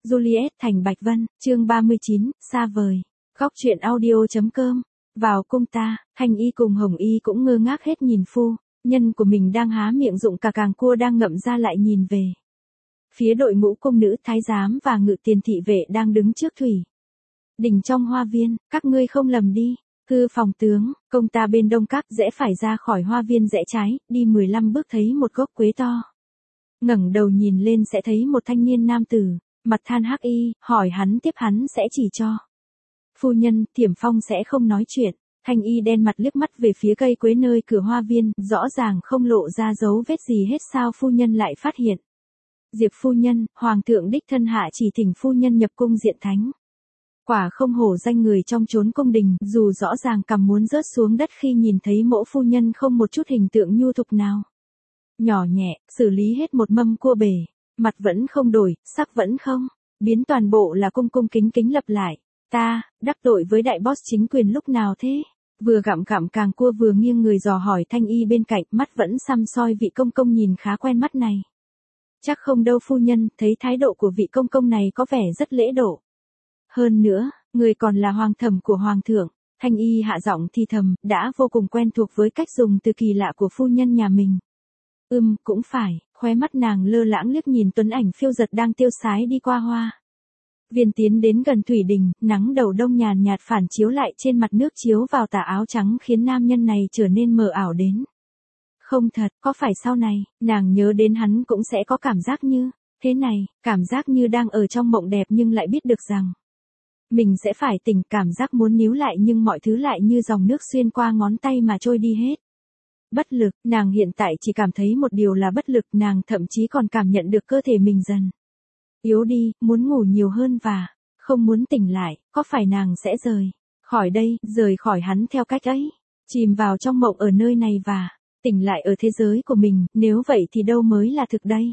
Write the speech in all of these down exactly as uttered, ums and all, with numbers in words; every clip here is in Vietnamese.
Juliet thành Bạch Vân, chương ba mươi chín, xa vời. Góc truyện audio.com. Vào cung ta, Thanh Y cùng Hồng Y cũng ngơ ngác hết nhìn phu nhân của mình đang há miệng dụng cả càng cua đang ngậm ra lại nhìn về. Phía đội ngũ cung nữ thái giám và ngự tiền thị vệ đang đứng trước thủy đình trong hoa viên, các ngươi không lầm đi. Cư phòng tướng, công ta bên đông các rẽ phải ra khỏi hoa viên rẽ trái, đi mười lăm bước thấy một gốc quế to. Ngẩng đầu nhìn lên sẽ thấy một thanh niên nam tử, mặt than hắc y, hỏi hắn tiếp hắn sẽ chỉ cho. Phu nhân, Thiểm Phong sẽ không nói chuyện. Thanh y đen mặt liếc mắt về phía cây quế nơi cửa hoa viên, rõ ràng không lộ ra dấu vết gì hết, sao phu nhân lại phát hiện. Diệp phu nhân, hoàng thượng đích thân hạ chỉ thỉnh phu nhân nhập cung diện thánh. Quả không hổ danh người trong chốn cung đình, dù rõ ràng cằm muốn rớt xuống đất khi nhìn thấy mẫu phu nhân không một chút hình tượng nhu thục nào. Nhỏ nhẹ, xử lý hết một mâm cua bể, mặt vẫn không đổi, sắc vẫn không biến, toàn bộ là cung cung kính kính lặp lại. Ta, đắc tội với đại boss chính quyền lúc nào thế? Vừa gặm gặm càng cua vừa nghiêng người dò hỏi Thanh Y bên cạnh, mắt vẫn săm soi vị công công nhìn khá quen mắt này. Chắc không đâu phu nhân, thấy thái độ của vị công công này có vẻ rất lễ độ. Hơn nữa, người còn là hoàng thẩm của hoàng thượng. Thanh Y hạ giọng thì thầm, đã vô cùng quen thuộc với cách dùng từ kỳ lạ của phu nhân nhà mình. Ừm, cũng phải, khóe mắt nàng lơ lãng liếc nhìn tuấn ảnh phiêu giật đang tiêu sái đi qua hoa viên tiến đến gần thủy đình, nắng đầu đông nhàn nhạt phản chiếu lại trên mặt nước chiếu vào tà áo trắng khiến nam nhân này trở nên mờ ảo đến. Không thật, có phải sau này, nàng nhớ đến hắn cũng sẽ có cảm giác như thế này, cảm giác như đang ở trong mộng đẹp nhưng lại biết được rằng mình sẽ phải tỉnh, cảm giác muốn níu lại nhưng mọi thứ lại như dòng nước xuyên qua ngón tay mà trôi đi hết. Bất lực, nàng hiện tại chỉ cảm thấy một điều là bất lực, nàng thậm chí còn cảm nhận được cơ thể mình dần yếu đi, muốn ngủ nhiều hơn và không muốn tỉnh lại, có phải nàng sẽ rời khỏi đây, rời khỏi hắn theo cách ấy, chìm vào trong mộng ở nơi này và tỉnh lại ở thế giới của mình, nếu vậy thì đâu mới là thực đây?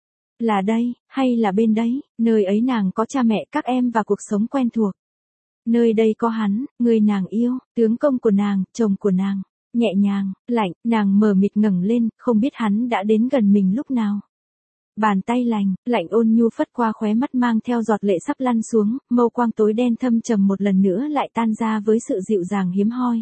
Là đây, hay là bên đấy, nơi ấy nàng có cha mẹ, các em và cuộc sống quen thuộc. Nơi đây có hắn, người nàng yêu, tướng công của nàng, chồng của nàng. Nhẹ nhàng, lạnh, nàng mờ mịt ngẩng lên, không biết hắn đã đến gần mình lúc nào. Bàn tay lành, lạnh ôn nhu phất qua khóe mắt mang theo giọt lệ sắp lăn xuống, mâu quang tối đen thâm trầm một lần nữa lại tan ra với sự dịu dàng hiếm hoi.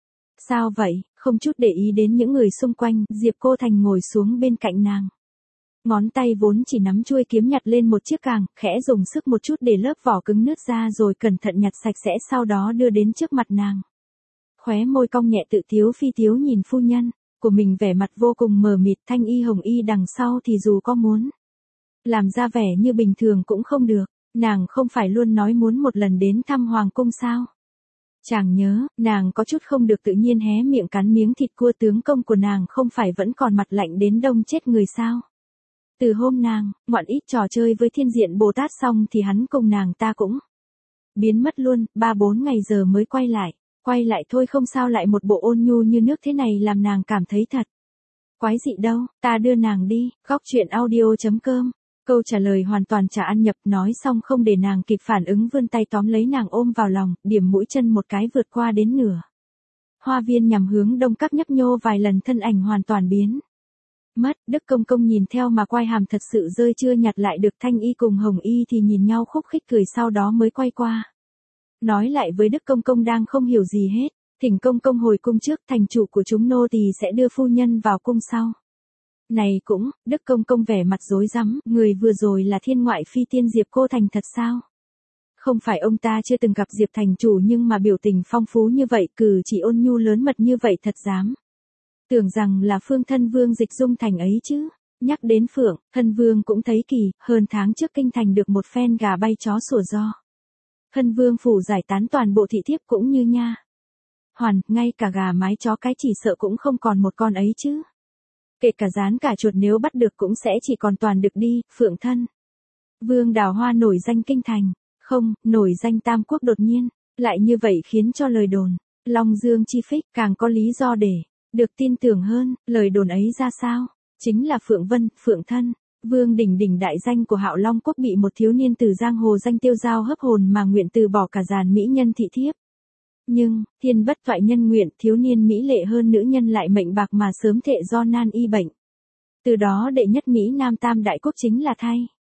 Sao vậy, không chút để ý đến những người xung quanh, Diệp Cô Thành ngồi xuống bên cạnh nàng. Ngón tay vốn chỉ nắm chuôi kiếm nhặt lên một chiếc càng, khẽ dùng sức một chút để lớp vỏ cứng nứt ra rồi cẩn thận nhặt sạch sẽ, sau đó đưa đến trước mặt nàng. Khóe môi cong nhẹ tự tiếu phi tiếu nhìn phu nhân của mình vẻ mặt vô cùng mờ mịt. Thanh Y Hồng Y đằng sau thì dù có muốn làm ra vẻ như bình thường cũng không được, nàng không phải luôn nói muốn một lần đến thăm hoàng cung sao? Chàng nhớ, nàng có chút không được tự nhiên hé miệng cắn miếng thịt cua, tướng công của nàng không phải vẫn còn mặt lạnh đến đông chết người sao? Từ hôm nàng ngoạn ít trò chơi với thiên diện Bồ Tát xong thì hắn cùng nàng ta cũng biến mất luôn, ba bốn ngày giờ mới quay lại. Quay lại thôi không sao lại một bộ ôn nhu như nước thế này làm nàng cảm thấy thật quái dị đâu, ta đưa nàng đi. Góc truyện audio.com. Câu trả lời hoàn toàn chả ăn nhập, nói xong không để nàng kịp phản ứng vươn tay tóm lấy nàng ôm vào lòng, điểm mũi chân một cái vượt qua đến nửa hoa viên nhằm hướng đông các, nhấp nhô vài lần thân ảnh hoàn toàn biến mất. Đức công công nhìn theo mà quai hàm thật sự rơi chưa nhặt lại được. Thanh Y cùng Hồng Y thì nhìn nhau khúc khích cười, sau đó mới quay qua nói lại với Đức công công đang không hiểu gì hết, thỉnh công công hồi cung trước, thành chủ của chúng nô tỳ sẽ đưa phu nhân vào cung sau. Này cũng, Đức công công vẻ mặt rối rắm, người vừa rồi là thiên ngoại phi tiên Diệp Cô Thành thật sao? Không phải ông ta chưa từng gặp Diệp thành chủ nhưng mà biểu tình phong phú như vậy, cử chỉ ôn nhu lớn mật như vậy, thật dám tưởng rằng là Phương thân vương Dịch Dung Thành ấy chứ. Nhắc đến Phượng, thân vương cũng thấy kỳ, hơn tháng trước kinh thành được một phen gà bay chó sủa do Hân vương phủ giải tán toàn bộ thị thiếp cũng như nha hoàn, ngay cả gà mái chó cái chỉ sợ cũng không còn một con ấy chứ. Kể cả rán cả chuột nếu bắt được cũng sẽ chỉ còn toàn đực đi. Phượng thân vương đào hoa nổi danh kinh thành, không, nổi danh tam quốc, đột nhiên lại như vậy khiến cho lời đồn Long Dương chi phích càng có lý do để được tin tưởng hơn. Lời đồn ấy ra sao? Chính là Phượng Vân, Phượng thân vương đỉnh đỉnh đại danh của Hạo Long quốc bị một thiếu niên từ giang hồ danh tiêu dao hấp hồn mà nguyện từ bỏ cả dàn mỹ nhân thị thiếp. Nhưng, thiên bất toại nhân nguyện, thiếu niên mỹ lệ hơn nữ nhân lại mệnh bạc mà sớm thệ do nan y bệnh. Từ đó đệ nhất Mỹ Nam tam đại quốc chính là thay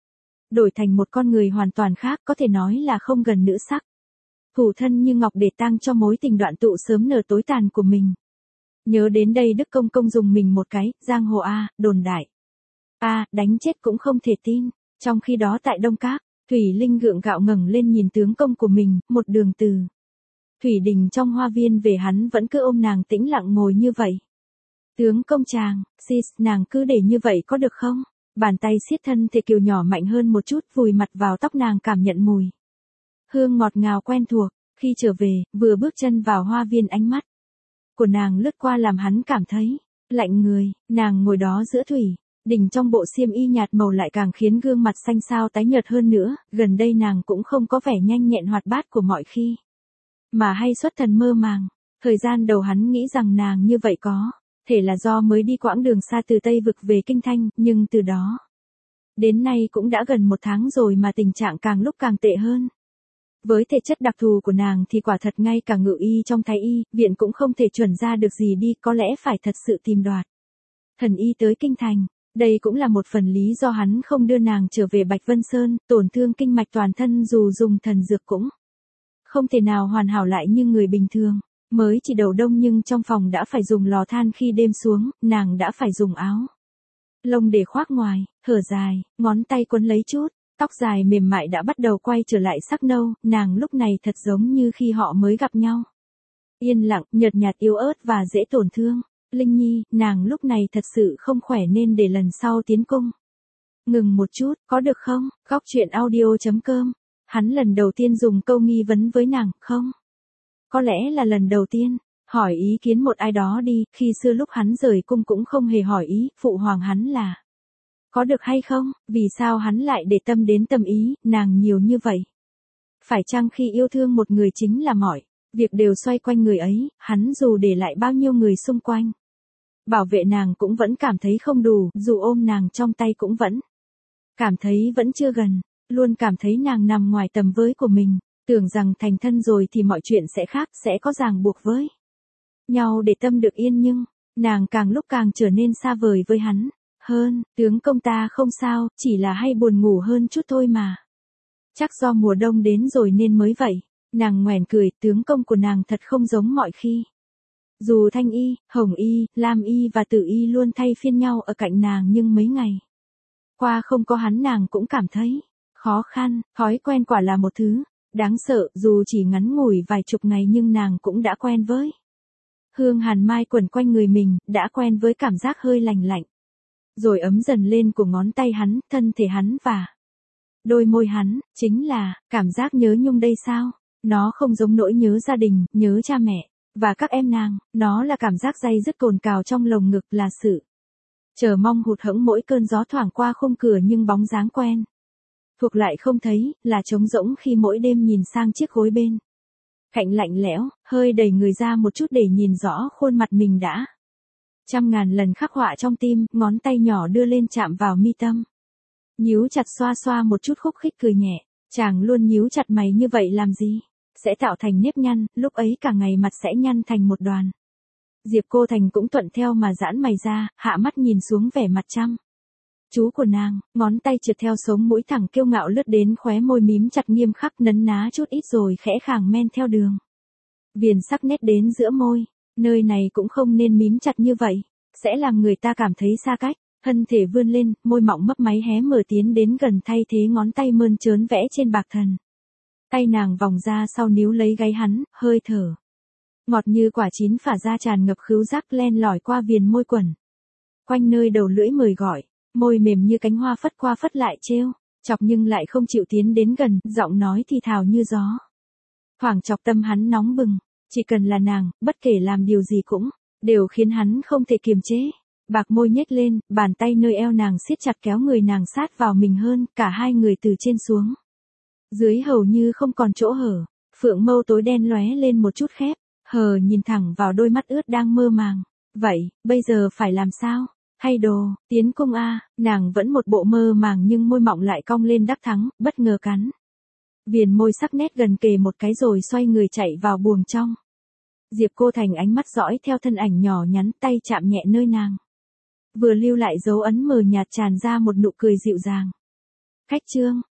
đổi thành một con người hoàn toàn khác, có thể nói là không gần nữ sắc. Thủ thân như ngọc để tang cho mối tình đoạn tụ sớm nở tối tàn của mình. Nhớ đến đây Đức Công Công dùng mình một cái, giang hồ a, đồn đại. A, đánh chết cũng không thể tin. Trong khi đó tại Đông Các, Thủy Linh gượng gạo ngẩng lên nhìn tướng công của mình, một đường từ Thủy Đình trong hoa viên về hắn vẫn cứ ôm nàng tĩnh lặng ngồi như vậy. Tướng công chàng, sis, nàng cứ để như vậy có được không? Bàn tay siết thân thể kiều nhỏ mạnh hơn một chút, vùi mặt vào tóc nàng cảm nhận mùi hương ngọt ngào quen thuộc. Khi trở về, vừa bước chân vào hoa viên ánh mắt của nàng lướt qua làm hắn cảm thấy lạnh người. Nàng ngồi đó giữa Thủy Đình trong bộ xiêm y nhạt màu lại càng khiến gương mặt xanh xao tái nhợt hơn nữa. Gần đây nàng cũng không có vẻ nhanh nhẹn hoạt bát của mọi khi, mà hay xuất thần mơ màng. Thời gian đầu hắn nghĩ rằng nàng như vậy có thể là do mới đi quãng đường xa từ Tây Vực về Kinh Thanh, nhưng từ đó đến nay cũng đã gần một tháng rồi mà tình trạng càng lúc càng tệ hơn. Với thể chất đặc thù của nàng thì quả thật ngay cả ngự y trong thái y viện cũng không thể chuẩn ra được gì đi, có lẽ phải thật sự tìm đoạt thần y tới Kinh Thành. Đây cũng là một phần lý do hắn không đưa nàng trở về Bạch Vân Sơn. Tổn thương kinh mạch toàn thân dù dùng thần dược cũng không thể nào hoàn hảo lại như người bình thường. Mới chỉ đầu đông nhưng trong phòng đã phải dùng lò than, khi đêm xuống, nàng đã phải dùng áo lông để khoác ngoài, thở dài, ngón tay quấn lấy chút, tóc dài mềm mại đã bắt đầu quay trở lại sắc nâu. Nàng lúc này thật giống như khi họ mới gặp nhau. Yên lặng, nhợt nhạt, yếu ớt và dễ tổn thương. Linh Nhi, nàng lúc này thật sự không khỏe nên để lần sau tiến cung ngừng một chút, có được không? Góc truyện audio chấm com. Hắn lần đầu tiên dùng câu nghi vấn với nàng, không? Có lẽ là lần đầu tiên, hỏi ý kiến một ai đó đi, khi xưa lúc hắn rời cung cũng không hề hỏi ý, phụ hoàng hắn là có được hay không, vì sao hắn lại để tâm đến tâm ý, nàng nhiều như vậy. Phải chăng khi yêu thương một người chính là mọi việc đều xoay quanh người ấy, hắn dù để lại bao nhiêu người xung quanh bảo vệ nàng cũng vẫn cảm thấy không đủ, dù ôm nàng trong tay cũng vẫn cảm thấy vẫn chưa gần, luôn cảm thấy nàng nằm ngoài tầm với của mình. Tưởng rằng thành thân rồi thì mọi chuyện sẽ khác, sẽ có ràng buộc với nhau để tâm được yên, nhưng nàng càng lúc càng trở nên xa vời với hắn. Hơn, tướng công ta không sao, chỉ là hay buồn ngủ hơn chút thôi mà. Chắc do mùa đông đến rồi nên mới vậy. Nàng nhoẻn cười, tướng công của nàng thật không giống mọi khi. Dù Thanh Y, Hồng Y, Lam Y và Tử Y luôn thay phiên nhau ở cạnh nàng, nhưng mấy ngày qua không có hắn nàng cũng cảm thấy khó khăn. Thói quen quả là một thứ đáng sợ, dù chỉ ngắn ngủi vài chục ngày nhưng nàng cũng đã quen với hương hàn mai quẩn quanh người mình, đã quen với cảm giác hơi lành lạnh rồi ấm dần lên của ngón tay hắn, thân thể hắn và đôi môi hắn. Chính là cảm giác nhớ nhung đây sao? Nó không giống nỗi nhớ gia đình, nhớ cha mẹ và các em nàng, nó là cảm giác day dứt cồn cào trong lồng ngực, là sự chờ mong hụt hẫng mỗi cơn gió thoảng qua khung cửa nhưng bóng dáng quen thuộc lại không thấy, là trống rỗng khi mỗi đêm nhìn sang chiếc gối bên cạnh lạnh lẽo, hơi đẩy người ra một chút để nhìn rõ khuôn mặt mình đã trăm ngàn lần khắc họa trong tim. Ngón tay nhỏ đưa lên chạm vào mi tâm, nhíu chặt, xoa xoa một chút, khúc khích cười nhẹ. Chàng luôn nhíu chặt mày như vậy làm gì? Sẽ tạo thành nếp nhăn, lúc ấy cả ngày mặt sẽ nhăn thành một đoàn. Diệp Cô Thành cũng thuận theo mà giãn mày ra, hạ mắt nhìn xuống vẻ mặt chăm chú của nàng, ngón tay trượt theo sống mũi thẳng kiêu ngạo lướt đến khóe môi mím chặt nghiêm khắc, nấn ná chút ít rồi khẽ khàng men theo đường viền sắc nét đến giữa môi. Nơi này cũng không nên mím chặt như vậy, sẽ làm người ta cảm thấy xa cách. Thân thể vươn lên, môi mọng mấp máy hé mở tiến đến gần, thay thế ngón tay mơn trớn vẽ trên bạc thần. Tay nàng vòng ra sau níu lấy gáy hắn, hơi thở ngọt như quả chín phả ra tràn ngập khứu giác, len lỏi qua viền môi quẩn quanh nơi đầu lưỡi mời gọi. Môi mềm như cánh hoa phất qua phất lại trêu chọc nhưng lại không chịu tiến đến gần, giọng nói thì thào như gió thoảng chọc tâm hắn nóng bừng. Chỉ cần là nàng, bất kể làm điều gì cũng đều khiến hắn không thể kiềm chế. Bạc môi nhếch lên, bàn tay nơi eo nàng siết chặt kéo người nàng sát vào mình hơn, cả hai người từ trên xuống dưới hầu như không còn chỗ hở. Phượng mâu tối đen lóe lên một chút khép hờ, nhìn thẳng vào đôi mắt ướt đang mơ màng. Vậy, bây giờ phải làm sao? Thay đồ, tiến cung a. Nàng vẫn một bộ mơ màng nhưng môi mọng lại cong lên đắc thắng, bất ngờ cắn viền môi sắc nét gần kề một cái rồi xoay người chạy vào buồng trong. Diệp Cô Thành ánh mắt dõi theo thân ảnh nhỏ nhắn, tay chạm nhẹ nơi nàng vừa lưu lại dấu ấn mờ nhạt, tràn ra một nụ cười dịu dàng. Khách trương,